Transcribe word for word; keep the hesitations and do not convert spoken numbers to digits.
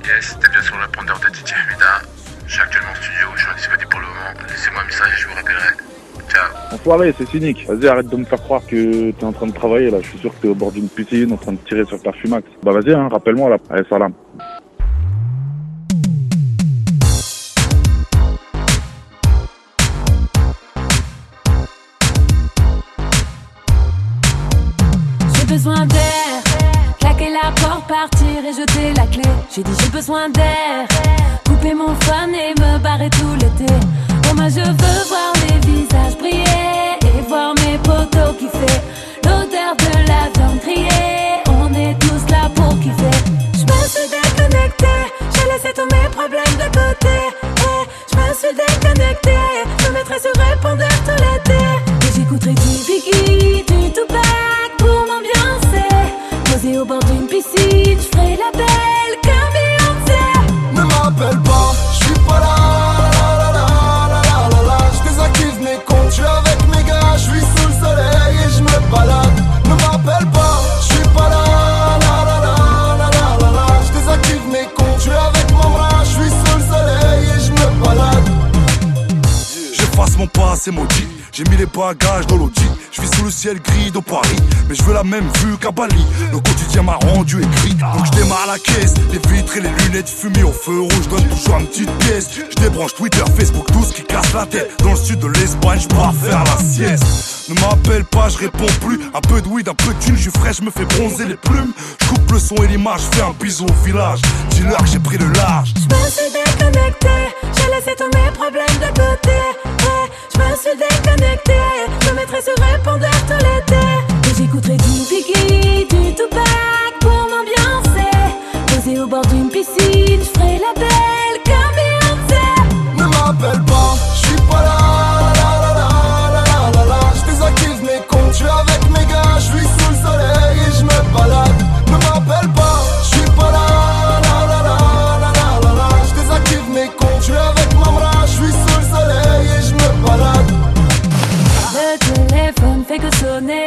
Yes, t'es bien sur le répondeur de D J Hamida. Je suis actuellement au studio, je suis disponible pour le moment. Laissez-moi un message et je vous rappellerai. Ciao. Enfoiré, c'est cynique. Vas-y, arrête de me faire croire que t'es en train de travailler là. Je suis sûr que t'es au bord d'une piscine en train de tirer sur ta fumax. Bah vas-y, hein, rappelle-moi là. Allez, salam. J'ai besoin d'air, claquer la porte, partir et jeter la clé. J'ai dit j'ai besoin d'air, couper mon fun et me barrer tout l'été. Oh moi je veux voir les visages briller et voir mes potos kiffer. L'odeur de la viande grillée, on est tous là pour kiffer. Je me suis déconnecté, j'ai laissé tous mes problèmes de côté. Et je me suis déconnecté, je me mettrai sur répondeur tout l'été. Et j'écouterai du Biggie, du Tupac pour m'ambiancer. Posé au bord d'une piscine, je ferai la belle comme Beyoncé. Ne m'appelle pas, je suis pas là. Mes comptes, je suis avec mes gars, je suis sous le soleil et je me balade. Ne m'appelle pas, je suis pas là, la la la la la la la. Je désactive mes comptes, je suis avec mon bras, je suis sous le soleil et je me balade. J'efface mon passé maudit, j'ai mis les bagages dans l'audi. Je vis sous le ciel gris de Paris, mais je veux la même vue qu'à Bali. Le quotidien m'a rendu écrit, donc je démarre la caisse. Les vitres et les lunettes fumées au feu rouge donnent toujours une petite pièce. Je débranche Twitter, Facebook, tout ce qui casse la tête. Dans le sud de l'Espagne, je pars faire la sieste. Ne m'appelle pas, je réponds plus. Un peu de weed, un peu de thune, je suis frais, je me fais bronzer les plumes. Je coupe le son et l'image, je fais un bisou au village. Dis-leur que j'ai pris le large. Je me suis déconnecté, j'ai laissé tous mes problèmes de côté. Et je me suis déconnecté, je me mettrai sur répondeur tout l'été. Et j'écouterai du Biggie, du Tupac pour m'ambiancer. Posé au bord d'une piscine, je ferai la belle comme Beyoncé. Ne m'appelle pas, je suis pas là, la la la la la la la. Je désactive mes comptes, je suis avec mes gars, je suis sous le soleil et je me balade. Ne m'appelle pas, je suis pas là, la la la la la la la. Je désactive mes comptes, je suis avec mon bras, je suis sous le soleil et je me balade. Le téléphone fait que sonner.